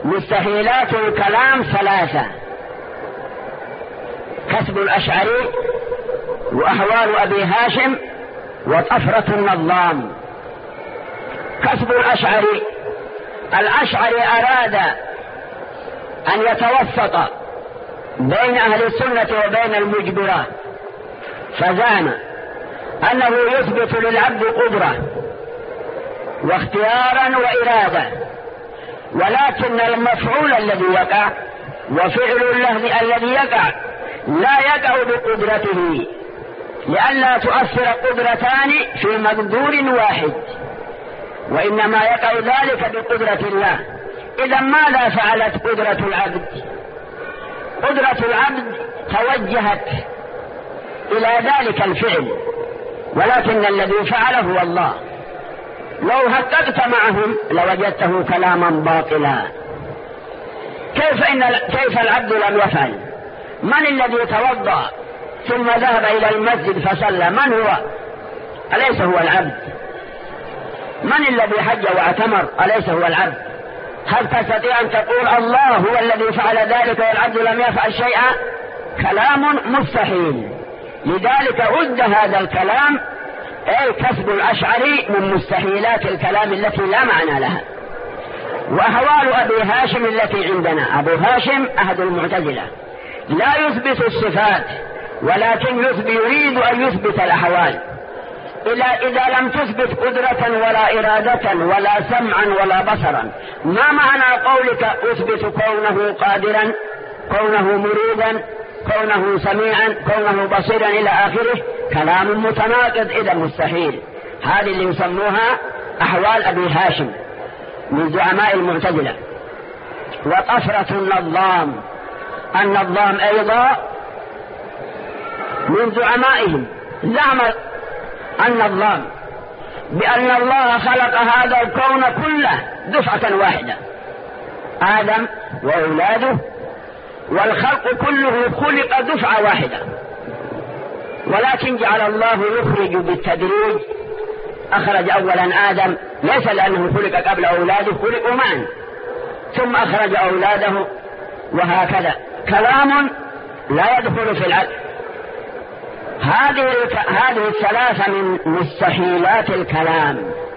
مستحيلات الكلام ثلاثة: كسب الأشعري، وأحوال أبي هاشم، وطفرة النظام. كسب الأشعري: الأشعري أراد أن يتوسط بين أهل السنة وبين المجبرات، فزعم أنه يثبت للعبد قدرة واختيارا وإرادة، ولكن المفعول الذي يقع وفعل الله الذي يقع لا يقع بقدرته، لئلا تؤثر قدرتان في مقدور واحد، وإنما يقع ذلك بقدرة الله. إذا ماذا فعلت قدرة العبد؟ قدرة العبد توجهت إلى ذلك الفعل، ولكن الذي فعله هو الله. لو حققت معهم لوجدته كلاما باطلا. كيف العبد لم يفعل؟ من الذي توضأ ثم ذهب إلى المسجد فصلى؟ من هو؟ أليس هو العبد؟ من الذي حج واعتمر؟ أليس هو العبد؟ هل تستطيع أن تقول الله هو الذي فعل ذلك والعبد لم يفعل شيئا؟ كلام مستحيل. لذلك عد هذا الكلام أي كسب الأشعري من مستحيلات الكلام التي لا معنى لها. وأحوال أبي هاشم التي عندنا: أبو هاشم أحد المعتزلة، لا يثبت الصفات ولكن يريد أن يثبت الأحوال. إذا لم تثبت قدرة ولا إرادة ولا سمعا ولا بصرا، ما معنى قولك أثبت كونه قادرا، كونه مريدا، كونه سميعا، كونه بصيرا إلى آخره؟ كلام متناقض، إذا مستحيل. هذه اللي يسموها أحوال أبي هاشم من زعماء المعتزلة. وطفرة النظام: النظام أيضا من زعمائهم، زعم النظام بأن الله خلق هذا الكون كله دفعة واحدة، آدم وأولاده والخلق كله خلق دفعة واحدة، ولكن جعل الله يخرج بالتدريج. أخرج أولا آدم، ليس لأنه خلق قبل أولاده، خلقوا معا، ثم أخرج أولاده، وهكذا. كلام لا يدخل في العقل. هذه الثلاثة من مستحيلات الكلام.